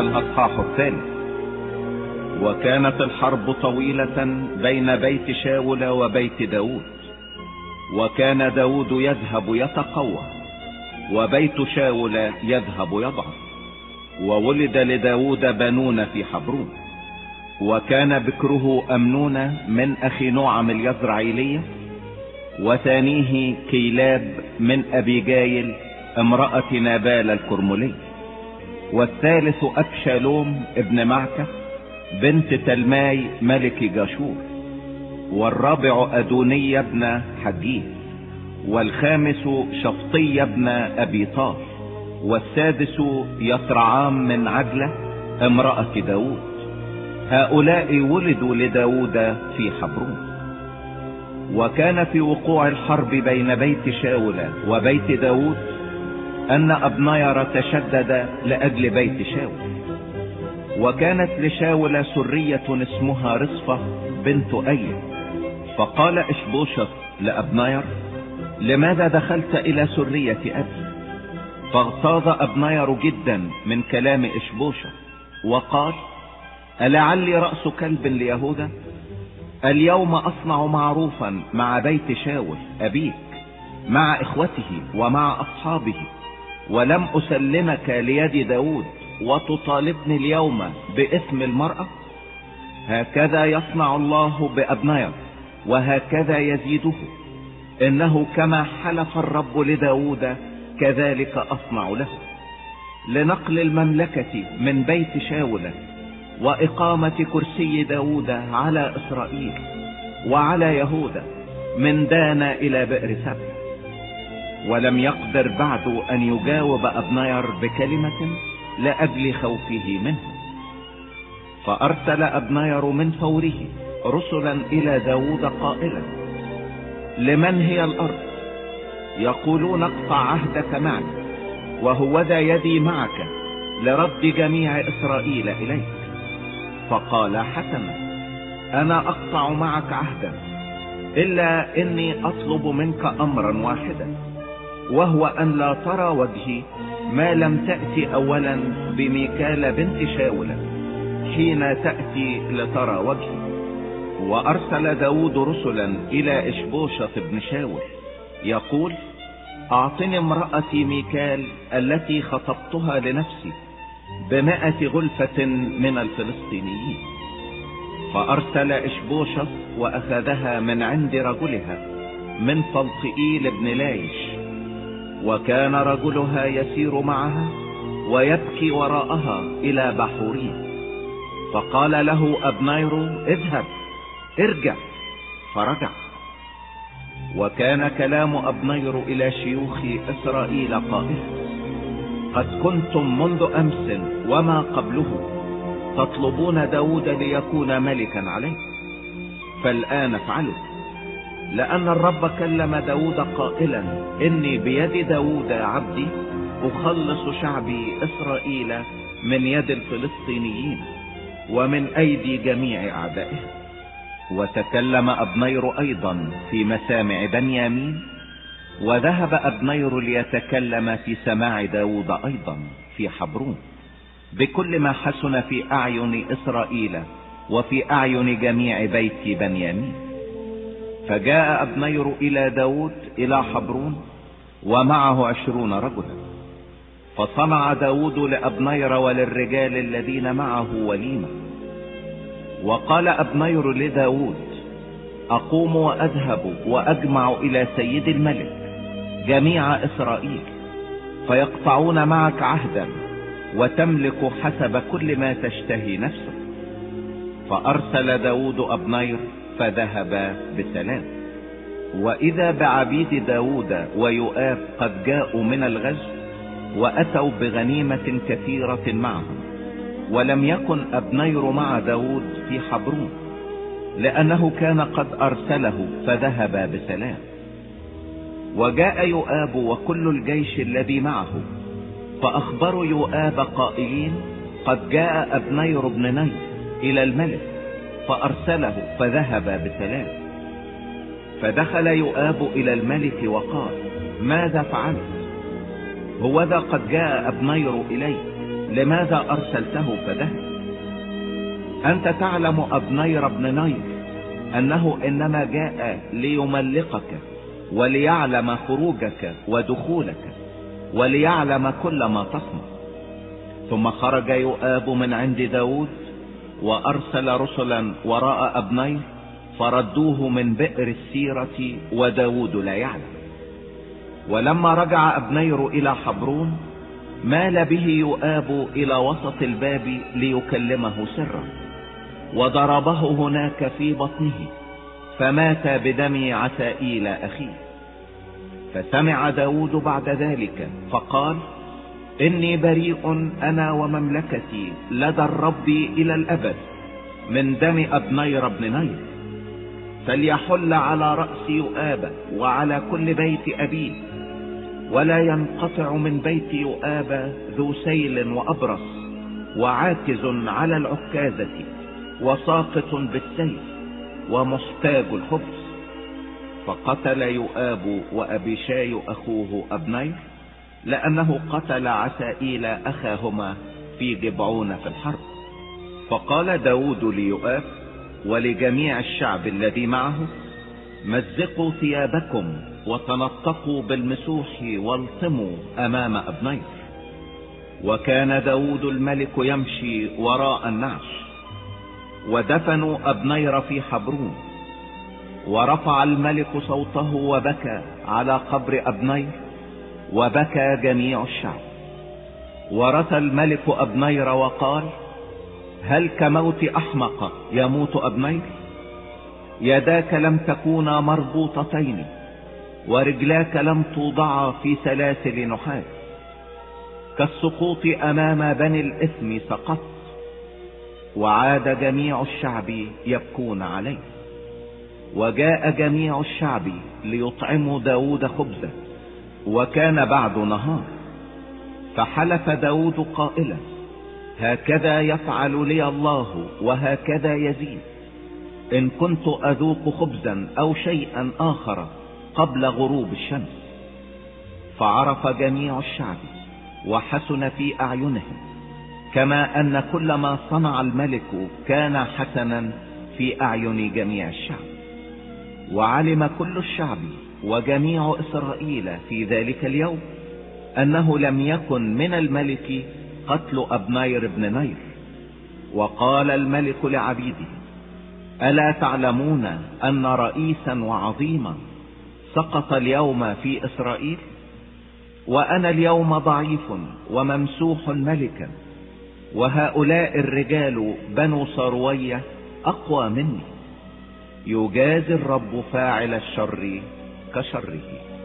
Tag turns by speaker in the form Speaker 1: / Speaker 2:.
Speaker 1: الأصحاح الثالث. وكانت الحرب طويلة بين بيت شاول وبيت داود، وكان داود يذهب يتقوى وبيت شاول يذهب يضعف. وولد لداود بنون في حبرون، وكان بكره أمنون من أخي نعم اليزرعيلية، وثانيه كيلاب من أبيجايل امرأة نابال الكرملي، والثالث أبشالوم ابن معكة بنت تلماي ملك جاشور، والرابع أدوني ابن حجيج، والخامس شفطي ابن أبي طار، والسادس يطرعام من عجلة امرأة داود. هؤلاء ولدوا لداود في حبرون. وكان في وقوع الحرب بين بيت شاول وبيت داود أن أبنير تشدد لأجل بيت شاول. وكانت لشاول سرية اسمها رصفة بنت أيل، فقال إشبوشت لأبنير: لماذا دخلت إلى سرية أبي؟ فاغتاظ أبنير جدا من كلام إشبوشت، وقال: ألعلي رأس كلب ليهوذا؟ اليوم أصنع معروفا مع بيت شاول أبيك مع إخوته ومع أصحابه، ولم أسلمك ليد داود وتطالبني اليوم باسم المرأة؟ هكذا يصنع الله بأبنير وهكذا يزيده، إنه كما حلف الرب لداود كذلك أصنع له، لنقل المملكة من بيت شاول وإقامة كرسي داود على إسرائيل وعلى يهوذا من دان إلى بئر سبع. ولم يقدر بعد أن يجاوب أبنير بكلمة لأجل خوفه منه. فأرسل أبنير من فوره رسلا إلى داود قائلا: لمن هي الأرض؟ يقولون: اقطع عهدك معي، وهوذا يدي معك لرد جميع إسرائيل إليك. فقال: حسنا، أنا أقطع معك عهدا، إلا إني أطلب منك أمرا واحدا، وهو أن لا ترى وجهي ما لم تأتي أولا بميكال بنت شاول حين تأتي لترى وجهي. وأرسل داود رسلا إلى إشبوشت بن شاول يقول: أعطني امرأتي ميكال التي خطبتها لنفسي ب100 غلفة من الفلسطينيين. فأرسل إشبوشت وأخذها من عند رجلها من فلطئيل بن لايش، وكان رجلها يسير معها ويبكي وراءها إلى بحورين. فقال له أبنير: اذهب، ارجع. فرجع. وكان كلام أبنير إلى شيوخ إسرائيل قائلا: قد كنتم منذ أمس وما قبله تطلبون داود ليكون ملكا عليه، فالآن افعلوا، لأن الرب كلم داود قائلا: إني بيد داود عبدي أخلص شعبي إسرائيل من يد الفلسطينيين ومن أيدي جميع أعدائهم. وتكلم أبنير أيضا في مسامع بنيامين، وذهب أبنير ليتكلم في سماع داود أيضا في حبرون بكل ما حسن في أعين إسرائيل وفي أعين جميع بيت بنيامين. فجاء أبنير إلى داود إلى حبرون ومعه 20 رجلا. فصنع داود لأبنير وللرجال الذين معه وليمة. وقال أبنير لداود: أقوم وأذهب وأجمع إلى سيد الملك جميع إسرائيل، فيقطعون معك عهدا وتملك حسب كل ما تشتهي نفسك. فأرسل داود أبنير فذهب بسلام. وإذا بعبيد داود ويؤاب قد جاءوا من الغزو وأتوا بغنيمة كثيرة معهم، ولم يكن أبنير مع داود في حبرون، لأنه كان قد أرسله فذهب بسلام. وجاء يؤاب وكل الجيش الذي معه، فأخبروا يؤاب قائلين: قد جاء أبنير بن نير إلى الملك، فأرسله فذهب بسلام. فدخل يؤاب إلى الملك وقال: ماذا فعلت؟ هوذا قد جاء أبنير إلي، لماذا أرسلته فذهب؟ أنت تعلم أبنير بن نير أنه إنما جاء ليملقك وليعلم خروجك ودخولك وليعلم كل ما تصنع. ثم خرج يؤاب من عند داود وأرسل رسلا وراء أبنير فردوه من بئر السيرة وداود لا يعلم. ولما رجع أبنير إلى حبرون مال به يؤاب إلى وسط الباب ليكلمه سرا، وضربه هناك في بطنه فمات بدم عسائيل أخيه. فسمع داود بعد ذلك فقال: إني بريء أنا ومملكتي لدى الرب إلى الأبد من دم أبنير بن نير، فليحل على رأس يؤاب وعلى كل بيت أبيه، ولا ينقطع من بيت يؤاب ذو سيل وأبرص وعاكز على العكازة وساقط بالسيف ومحتاج الخبز. فقتل يؤاب وأبيشاي أخوه أبنير، لأنه قتل عسائيل أخاهما في جبعون في الحرب. فقال داود ليؤاب ولجميع الشعب الذي معه: مزقوا ثيابكم وتنطقوا بالمسوح والطموا أمام أبنير. وكان داود الملك يمشي وراء النعش. ودفنوا أبنير في حبرون. ورفع الملك صوته وبكى على قبر أبنير، وبكى جميع الشعب. ورثى الملك أبنير وقال: هل كموت أحمق يموت أبنير؟ يداك لم تكونا مربوطتين، ورجلاك لم توضعا في سلاسل نحاس. كالسقوط أمام بني الإثم سقطت. وعاد جميع الشعب يبكون عليه. وجاء جميع الشعب ليطعموا داود خبزا، وكان بعد نهار. فحلف داود قائلا: هكذا يفعل لي الله وهكذا يزيد، إن كنت أذوق خبزا أو شيئا آخر قبل غروب الشمس. فعرف جميع الشعب وحسن في أعينهم، كما أن كل ما صنع الملك كان حسنا في أعين جميع الشعب. وعلم كل الشعب وجميع إسرائيل في ذلك اليوم أنه لم يكن من الملك قتل أبنير بن نير. وقال الملك لعبيده: ألا تعلمون أن رئيسا وعظيما سقط اليوم في إسرائيل؟ وأنا اليوم ضعيف وممسوح ملكا، وهؤلاء الرجال بنو صروية أقوى مني. يجازي الرب فاعل الشر كشره.